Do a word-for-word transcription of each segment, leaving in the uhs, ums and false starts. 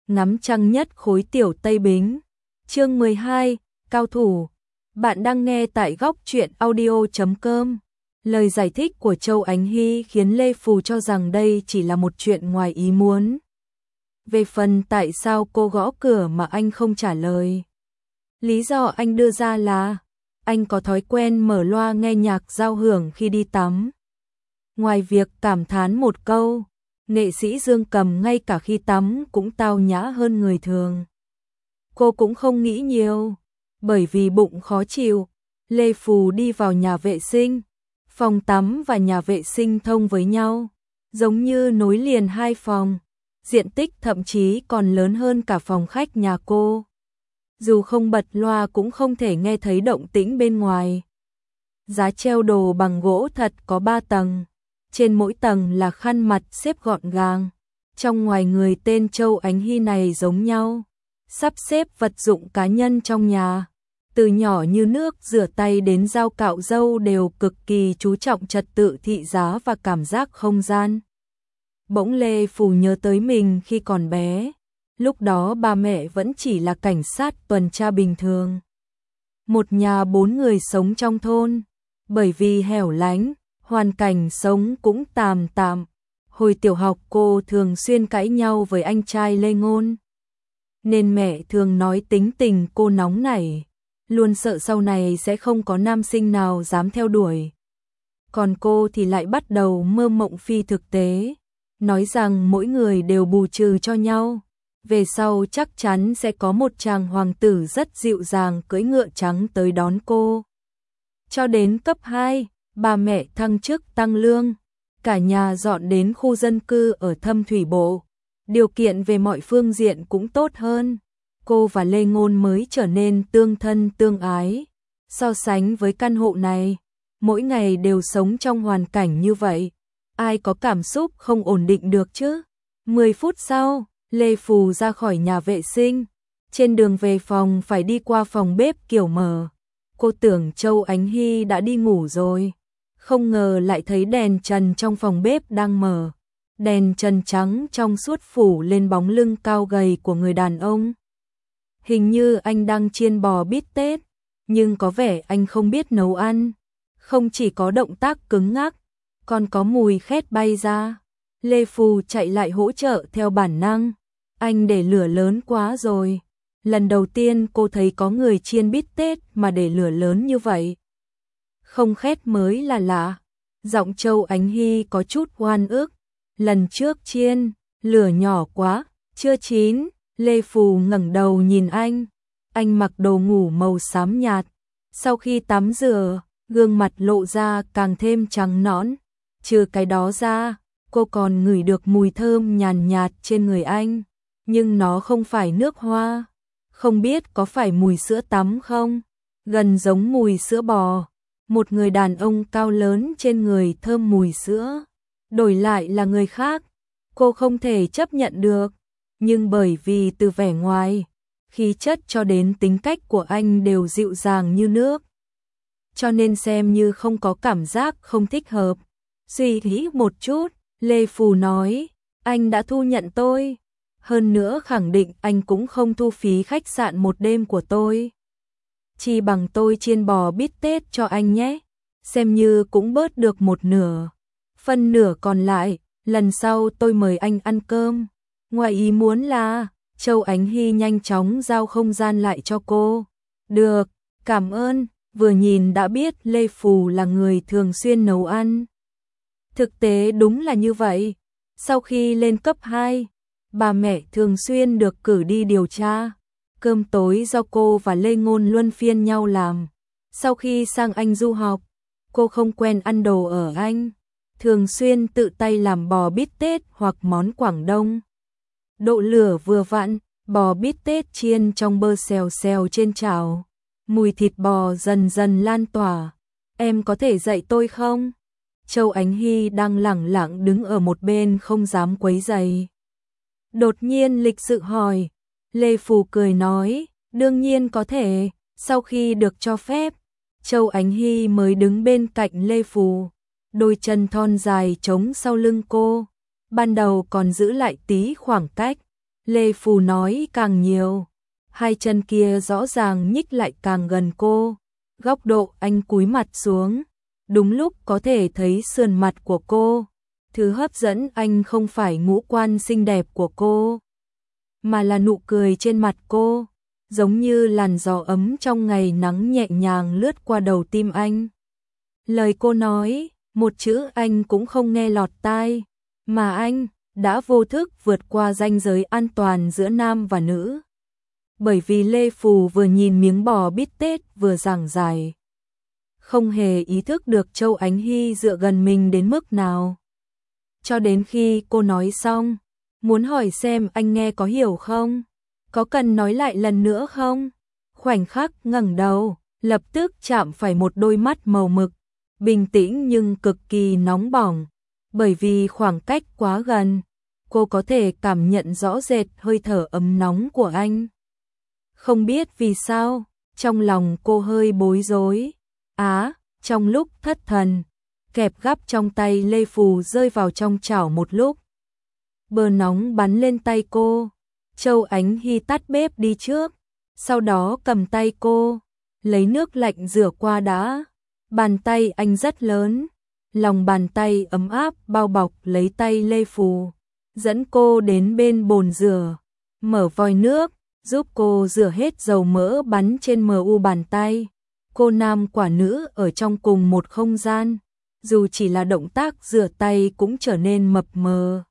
ngắm trăng nhất khối tiểu Tây Bính. Chương mười hai, Cao thủ. Bạn đang nghe tại góc truyện audio chấm com. Lời giải thích của Châu Ánh Hy khiến Lê Phù cho rằng đây chỉ là một chuyện ngoài ý muốn. Về phần tại sao cô gõ cửa mà anh không trả lời, lý do anh đưa ra là anh có thói quen mở loa nghe nhạc giao hưởng khi đi tắm. Ngoài việc cảm thán một câu, nghệ sĩ Dương Cầm ngay cả khi tắm cũng tao nhã hơn người thường. Cô cũng không nghĩ nhiều, bởi vì bụng khó chịu, Lê Phù đi vào nhà vệ sinh. Phòng tắm và nhà vệ sinh thông với nhau, giống như nối liền hai phòng, diện tích thậm chí còn lớn hơn cả phòng khách nhà cô. Dù không bật loa cũng không thể nghe thấy động tĩnh bên ngoài. Giá treo đồ bằng gỗ thật có ba tầng, trên mỗi tầng là khăn mặt xếp gọn gàng. Trong ngoài người tên Châu Ánh Hy này giống nhau, sắp xếp vật dụng cá nhân trong nhà. Từ nhỏ như nước rửa tay đến dao cạo râu đều cực kỳ chú trọng trật tự thị giá và cảm giác không gian. Bỗng Lê Phù nhớ tới mình khi còn bé, lúc đó ba mẹ vẫn chỉ là cảnh sát tuần tra bình thường. Một nhà bốn người sống trong thôn, bởi vì hẻo lánh, hoàn cảnh sống cũng tạm tạm. Hồi tiểu học cô thường xuyên cãi nhau với anh trai Lê Ngôn, nên mẹ thường nói tính tình cô nóng nảy, luôn sợ sau này sẽ không có nam sinh nào dám theo đuổi. Còn cô thì lại bắt đầu mơ mộng phi thực tế, nói rằng mỗi người đều bù trừ cho nhau. Về sau chắc chắn sẽ có một chàng hoàng tử rất dịu dàng cưỡi ngựa trắng tới đón cô. Cho đến cấp hai, bà mẹ thăng chức tăng lương, cả nhà dọn đến khu dân cư ở Thâm Thủy Bộ. Điều kiện về mọi phương diện cũng tốt hơn. Cô và Lê Ngôn mới trở nên tương thân tương ái. So sánh với căn hộ này, mỗi ngày đều sống trong hoàn cảnh như vậy, ai có cảm xúc không ổn định được chứ. mười phút sau, Lê Phù ra khỏi nhà vệ sinh. Trên đường về phòng phải đi qua phòng bếp kiểu mở. Cô tưởng Châu Ánh Hy đã đi ngủ rồi, không ngờ lại thấy đèn trần trong phòng bếp đang mở. Đèn trần trắng trong suốt phủ lên bóng lưng cao gầy của người đàn ông. Hình như anh đang chiên bò bít tết, nhưng có vẻ anh không biết nấu ăn. Không chỉ có động tác cứng ngắc, còn có mùi khét bay ra. Lê Phù chạy lại hỗ trợ theo bản năng. Anh để lửa lớn quá rồi. Lần đầu tiên cô thấy có người chiên bít tết mà để lửa lớn như vậy. Không khét mới là lạ. Giọng Châu Ánh Hy có chút oan ức. Lần trước chiên, lửa nhỏ quá, chưa chín. Lê Phù ngẩng đầu nhìn anh. Anh mặc đồ ngủ màu xám nhạt. Sau khi tắm rửa, gương mặt lộ ra càng thêm trắng nõn. Trừ cái đó ra, cô còn ngửi được mùi thơm nhàn nhạt trên người anh. Nhưng nó không phải nước hoa. Không biết có phải mùi sữa tắm không? Gần giống mùi sữa bò. Một người đàn ông cao lớn trên người thơm mùi sữa, đổi lại là người khác, cô không thể chấp nhận được. Nhưng bởi vì từ vẻ ngoài, khí chất cho đến tính cách của anh đều dịu dàng như nước, cho nên xem như không có cảm giác không thích hợp. Suy nghĩ một chút, Lê Phù nói, anh đã thu nhận tôi. Hơn nữa khẳng định anh cũng không thu phí khách sạn một đêm của tôi. Chỉ bằng tôi chiên bò bít tết cho anh nhé. Xem như cũng bớt được một nửa. Phần nửa còn lại, lần sau tôi mời anh ăn cơm. Ngoài ý muốn là, Châu Ánh Hy nhanh chóng giao không gian lại cho cô. Được, cảm ơn. Vừa nhìn đã biết Lê Phù là người thường xuyên nấu ăn. Thực tế đúng là như vậy. Sau khi lên cấp hai, bà mẹ thường xuyên được cử đi điều tra. Cơm tối do cô và Lê Ngôn luân phiên nhau làm. Sau khi sang Anh du học, cô không quen ăn đồ ở Anh, thường xuyên tự tay làm bò bít tết hoặc món Quảng Đông. Độ lửa vừa vặn, bò bít tết chiên trong bơ xèo xèo trên chảo. Mùi thịt bò dần dần lan tỏa. Em có thể dạy tôi không? Châu Ánh Hy đang lẳng lặng đứng ở một bên không dám quấy rầy. Đột nhiên lịch sự hỏi. Lê Phù cười nói, đương nhiên có thể, sau khi được cho phép. Châu Ánh Hy mới đứng bên cạnh Lê Phù, đôi chân thon dài trống sau lưng cô. Ban đầu còn giữ lại tí khoảng cách, Lê Phù nói càng nhiều. Hai chân kia rõ ràng nhích lại càng gần cô. Góc độ anh cúi mặt xuống, đúng lúc có thể thấy sườn mặt của cô. Thứ hấp dẫn anh không phải ngũ quan xinh đẹp của cô, mà là nụ cười trên mặt cô, giống như làn gió ấm trong ngày nắng nhẹ nhàng lướt qua đầu tim anh. Lời cô nói, một chữ anh cũng không nghe lọt tai, mà anh đã vô thức vượt qua ranh giới an toàn giữa nam và nữ. Bởi vì Lê Phù vừa nhìn miếng bò bít tết vừa giảng giải, không hề ý thức được Châu Ánh Hy dựa gần mình đến mức nào. Cho đến khi cô nói xong, muốn hỏi xem anh nghe có hiểu không? Có cần nói lại lần nữa không? Khoảnh khắc ngẩng đầu, lập tức chạm phải một đôi mắt màu mực, bình tĩnh nhưng cực kỳ nóng bỏng. Bởi vì khoảng cách quá gần, cô có thể cảm nhận rõ rệt hơi thở ấm nóng của anh. Không biết vì sao, trong lòng cô hơi bối rối. Á, trong lúc thất thần, kẹp gắp trong tay Lê Phù rơi vào trong chảo một lúc. Bơ nóng bắn lên tay cô. Châu Ánh Hy tắt bếp đi trước, sau đó cầm tay cô, lấy nước lạnh rửa qua đã. Bàn tay anh rất lớn, lòng bàn tay ấm áp bao bọc lấy tay Lê Phù, dẫn cô đến bên bồn rửa, mở vòi nước, giúp cô rửa hết dầu mỡ bắn trên mờ u bàn tay. Cô nam quả nữ ở trong cùng một không gian, dù chỉ là động tác rửa tay cũng trở nên mập mờ.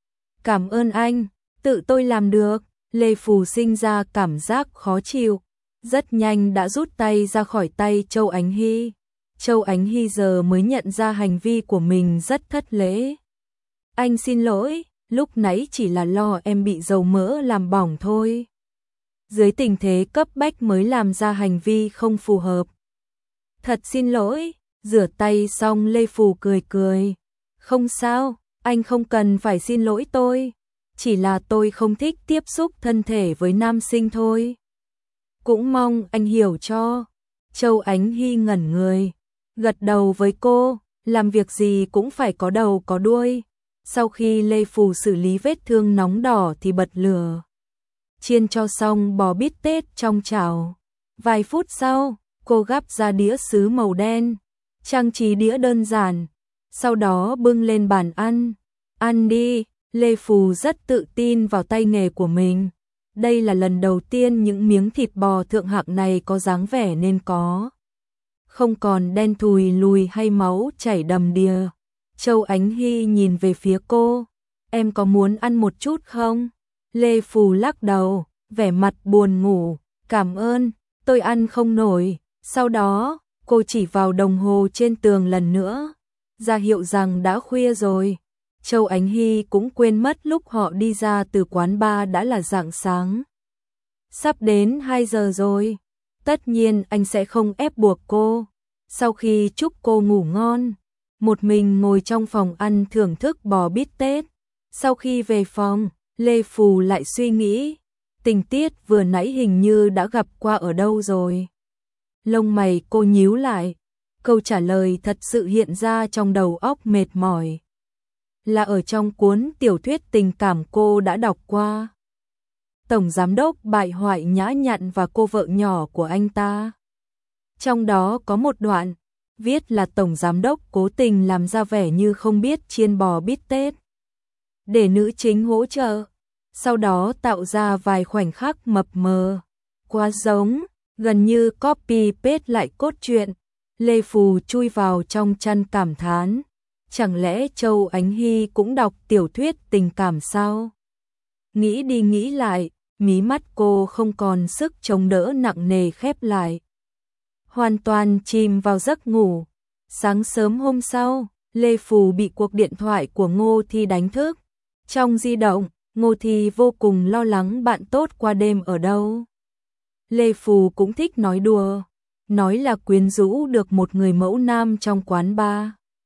Cảm ơn anh, tự tôi làm được. Lê Phù sinh ra cảm giác khó chịu, rất nhanh đã rút tay ra khỏi tay Châu Ánh Hy. Châu Ánh Hy giờ mới nhận ra hành vi của mình rất thất lễ. Anh xin lỗi, lúc nãy chỉ là lo em bị dầu mỡ làm bỏng thôi. Dưới tình thế cấp bách mới làm ra hành vi không phù hợp. Thật xin lỗi. Rửa tay xong Lê Phù cười cười. Không sao, anh không cần phải xin lỗi tôi. Chỉ là tôi không thích tiếp xúc thân thể với nam sinh thôi. Cũng mong anh hiểu cho. Châu Ánh Hy ngẩn người, gật đầu với cô, làm việc gì cũng phải có đầu có đuôi. Sau khi Lê Phù xử lý vết thương nóng đỏ thì bật lửa, chiên cho xong bò bít tết trong chảo. Vài phút sau, cô gắp ra đĩa sứ màu đen, trang trí đĩa đơn giản, sau đó bưng lên bàn ăn. Ăn đi. Lê Phù rất tự tin vào tay nghề của mình. Đây là lần đầu tiên những miếng thịt bò thượng hạng này có dáng vẻ nên có, không còn đen thùi lùi hay máu chảy đầm đìa. Châu Ánh Hy nhìn về phía cô. Em có muốn ăn một chút không? Lê Phù lắc đầu, vẻ mặt buồn ngủ. Cảm ơn, tôi ăn không nổi. Sau đó, cô chỉ vào đồng hồ trên tường lần nữa, ra hiệu rằng đã khuya rồi. Châu Ánh Hy cũng quên mất lúc họ đi ra từ quán bar đã là rạng sáng. Sắp đến hai giờ rồi. Tất nhiên anh sẽ không ép buộc cô. Sau khi chúc cô ngủ ngon, một mình ngồi trong phòng ăn thưởng thức bò bít tết. Sau khi về phòng, Lê Phù lại suy nghĩ, tình tiết vừa nãy hình như đã gặp qua ở đâu rồi. Lông mày cô nhíu lại, câu trả lời thật sự hiện ra trong đầu óc mệt mỏi. Là ở trong cuốn tiểu thuyết tình cảm cô đã đọc qua. Tổng giám đốc bại hoại nhã nhặn và cô vợ nhỏ của anh ta. Trong đó có một đoạn, viết là tổng giám đốc cố tình làm ra vẻ như không biết chiên bò bít tết, để nữ chính hỗ trợ. Sau đó tạo ra vài khoảnh khắc mập mờ, quá giống, gần như copy paste lại cốt truyện. Lê Phù chui vào trong chăn cảm thán. Chẳng lẽ Châu Ánh Hy cũng đọc tiểu thuyết tình cảm sao? Nghĩ đi nghĩ lại, mí mắt cô không còn sức chống đỡ nặng nề khép lại. Hoàn toàn chìm vào giấc ngủ. Sáng sớm hôm sau, Lê Phù bị cuộc điện thoại của Ngô Thi đánh thức. Trong di động, Ngô Thi vô cùng lo lắng bạn tốt qua đêm ở đâu. Lê Phù cũng thích nói đùa, nói là quyến rũ được một người mẫu nam trong quán bar.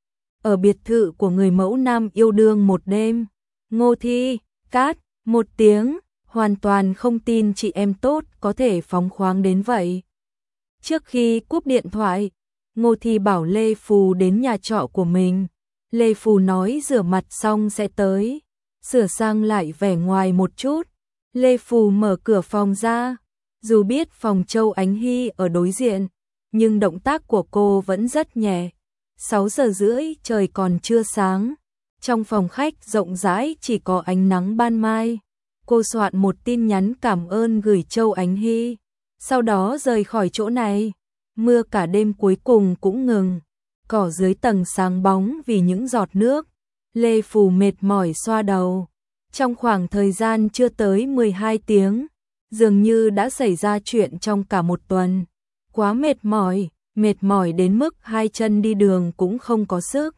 Ở biệt thự của người mẫu nam yêu đương một đêm. Ngô Thi, cát, một tiếng, hoàn toàn không tin chị em tốt có thể phóng khoáng đến vậy. Trước khi cúp điện thoại, Ngô Thi bảo Lê Phù đến nhà trọ của mình. Lê Phù nói rửa mặt xong sẽ tới, sửa sang lại vẻ ngoài một chút, Lê Phù mở cửa phòng ra, dù biết phòng Châu Ánh Hy ở đối diện, nhưng động tác của cô vẫn rất nhẹ. sáu giờ rưỡi trời còn chưa sáng, trong phòng khách rộng rãi chỉ có ánh nắng ban mai. Cô soạn một tin nhắn cảm ơn gửi Châu Ánh Hy, sau đó rời khỏi chỗ này. Mưa cả đêm cuối cùng cũng ngừng, cỏ dưới tầng sáng bóng vì những giọt nước. Lê Phù mệt mỏi xoa đầu. Trong khoảng thời gian chưa tới mười hai tiếng, dường như đã xảy ra chuyện trong cả một tuần. Quá mệt mỏi, mệt mỏi đến mức hai chân đi đường cũng không có sức.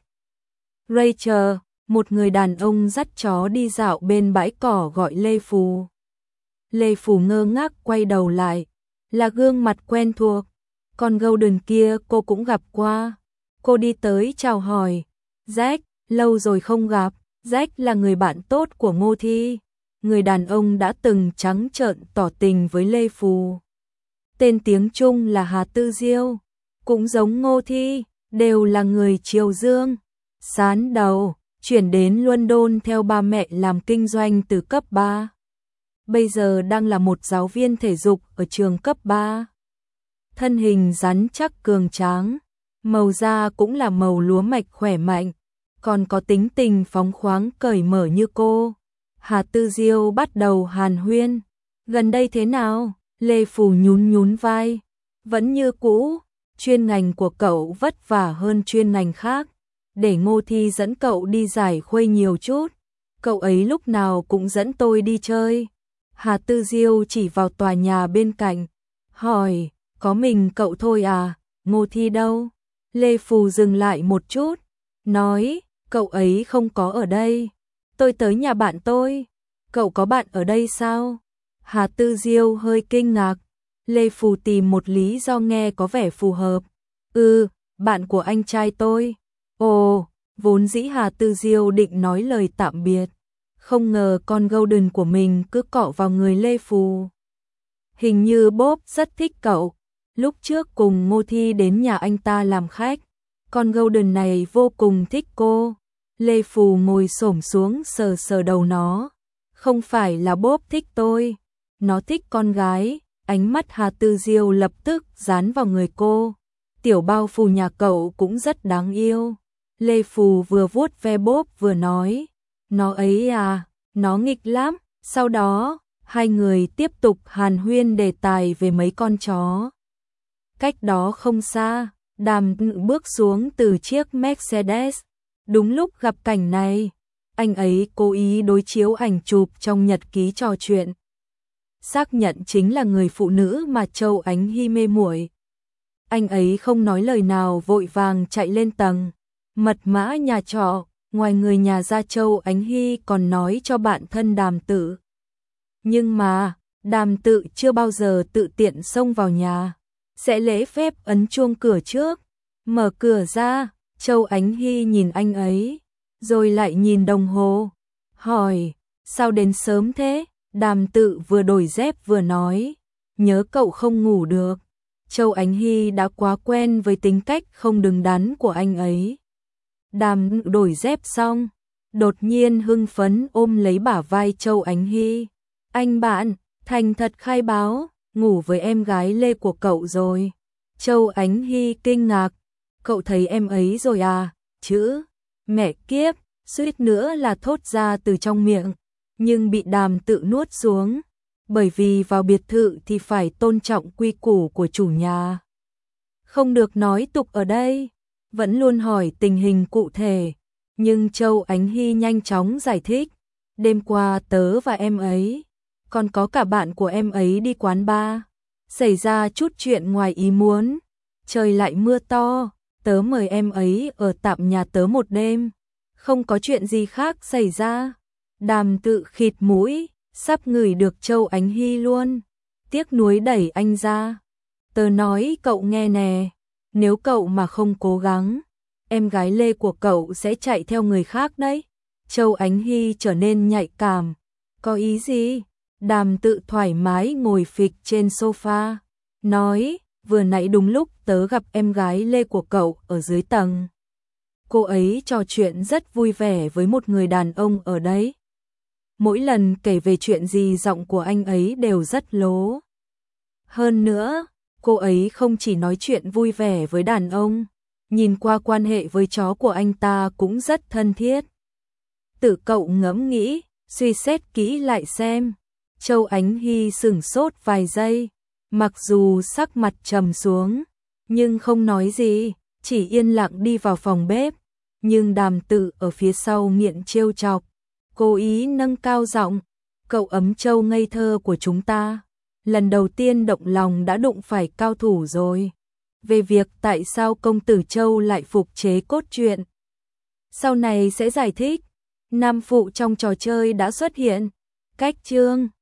Rachel, một người đàn ông dắt chó đi dạo bên bãi cỏ gọi Lê Phù. Lê Phù ngơ ngác quay đầu lại, là gương mặt quen thuộc. Con Golden kia cô cũng gặp qua. Cô đi tới chào hỏi. Jack, lâu rồi không gặp. Jack là người bạn tốt của Ngô Thi, người đàn ông đã từng trắng trợn tỏ tình với Lê Phù. Tên tiếng Trung là Hà Tư Diêu, cũng giống Ngô Thi, đều là người Triều Dương. Sán đầu, chuyển đến London theo ba mẹ làm kinh doanh từ cấp ba. Bây giờ đang là một giáo viên thể dục ở trường cấp ba. Thân hình rắn chắc cường tráng, màu da cũng là màu lúa mạch khỏe mạnh, còn có tính tình phóng khoáng cởi mở như cô. Hà Tư Diêu bắt đầu hàn huyên. Gần đây thế nào? Lê Phù nhún nhún vai. Vẫn như cũ, chuyên ngành của cậu vất vả hơn chuyên ngành khác. Để Ngô Thi dẫn cậu đi giải khuây nhiều chút. Cậu ấy lúc nào cũng dẫn tôi đi chơi. Hà Tư Diêu chỉ vào tòa nhà bên cạnh, hỏi, có mình cậu thôi à, Ngô Thi đâu? Lê Phù dừng lại một chút, nói, cậu ấy không có ở đây. Tôi tới nhà bạn tôi. Cậu có bạn ở đây sao? Hà Tư Diêu hơi kinh ngạc. Lê Phù tìm một lý do nghe có vẻ phù hợp. Ừ, bạn của anh trai tôi. Ồ, vốn dĩ Hà Tư Diêu định nói lời tạm biệt. Không ngờ con Golden của mình cứ cọ vào người Lê Phù. Hình như Bob rất thích cậu. Lúc trước cùng Ngô Thi đến nhà anh ta làm khách. Con Golden này vô cùng thích cô. Lê Phù ngồi xổm xuống sờ sờ đầu nó. Không phải là Bob thích tôi. Nó thích con gái. Ánh mắt Hà Tư Diêu lập tức dán vào người cô. Tiểu bao phù nhà cậu cũng rất đáng yêu. Lê Phù vừa vuốt ve Bob vừa nói. Nó ấy à, nó nghịch lắm. Sau đó, hai người tiếp tục hàn huyên đề tài về mấy con chó. Cách đó không xa, Đàm bước xuống từ chiếc Mercedes. Đúng lúc gặp cảnh này, anh ấy cố ý đối chiếu ảnh chụp trong nhật ký trò chuyện. Xác nhận chính là người phụ nữ mà Châu Ánh Hy mê muội. Anh ấy không nói lời nào vội vàng chạy lên tầng. Mật mã nhà trọ, ngoài người nhà ra Châu Ánh Hy còn nói cho bạn thân Đàm Tự. Nhưng mà, Đàm Tự chưa bao giờ tự tiện xông vào nhà. Sẽ lễ phép ấn chuông cửa trước. Mở cửa ra, Châu Ánh Hy nhìn anh ấy, rồi lại nhìn đồng hồ. Hỏi, sao đến sớm thế? Đàm Tự vừa đổi dép vừa nói, nhớ cậu không ngủ được. Châu Ánh Hy đã quá quen với tính cách không đứng đắn của anh ấy. Đàm đổi dép xong, đột nhiên hưng phấn ôm lấy bả vai Châu Ánh Hy. Anh bạn, thành thật khai báo, ngủ với em gái Lê của cậu rồi. Châu Ánh Hy kinh ngạc, cậu thấy em ấy rồi à? Chữ, mẹ kiếp, suýt nữa là thốt ra từ trong miệng, nhưng bị Đàm Tự nuốt xuống. Bởi vì vào biệt thự thì phải tôn trọng quy củ của chủ nhà. Không được nói tục ở đây. Vẫn luôn hỏi tình hình cụ thể, nhưng Châu Ánh Hy nhanh chóng giải thích. Đêm qua tớ và em ấy, còn có cả bạn của em ấy đi quán bar. Xảy ra chút chuyện ngoài ý muốn. Trời lại mưa to, tớ mời em ấy ở tạm nhà tớ một đêm. Không có chuyện gì khác xảy ra. Đàm Tự khịt mũi, sắp ngửi được Châu Ánh Hy luôn. Tiếc nuối đẩy anh ra. Tớ nói cậu nghe nè. Nếu cậu mà không cố gắng, em gái Lê của cậu sẽ chạy theo người khác đấy. Châu Ánh Hy trở nên nhạy cảm. Có ý gì? Đàm Tự thoải mái ngồi phịch trên sofa. Nói, vừa nãy đúng lúc tớ gặp em gái Lê của cậu ở dưới tầng. Cô ấy trò chuyện rất vui vẻ với một người đàn ông ở đấy. mỗi lần kể về chuyện gì giọng của anh ấy đều rất lố. Hơn nữa, cô ấy không chỉ nói chuyện vui vẻ với đàn ông, nhìn qua quan hệ với chó của anh ta cũng rất thân thiết. Tự cậu ngẫm nghĩ, suy xét kỹ lại xem. Châu Ánh Hy sửng sốt vài giây, mặc dù sắc mặt trầm xuống, nhưng không nói gì, chỉ yên lặng đi vào phòng bếp. Nhưng Đàm Tự ở phía sau nghiện trêu chọc, cố ý nâng cao giọng, cậu ấm Châu ngây thơ của chúng ta, lần đầu tiên động lòng đã đụng phải cao thủ rồi. Về việc tại sao công tử Châu lại phục chế cốt truyện, sau này sẽ giải thích. Nam phụ trong trò chơi đã xuất hiện. Cách chương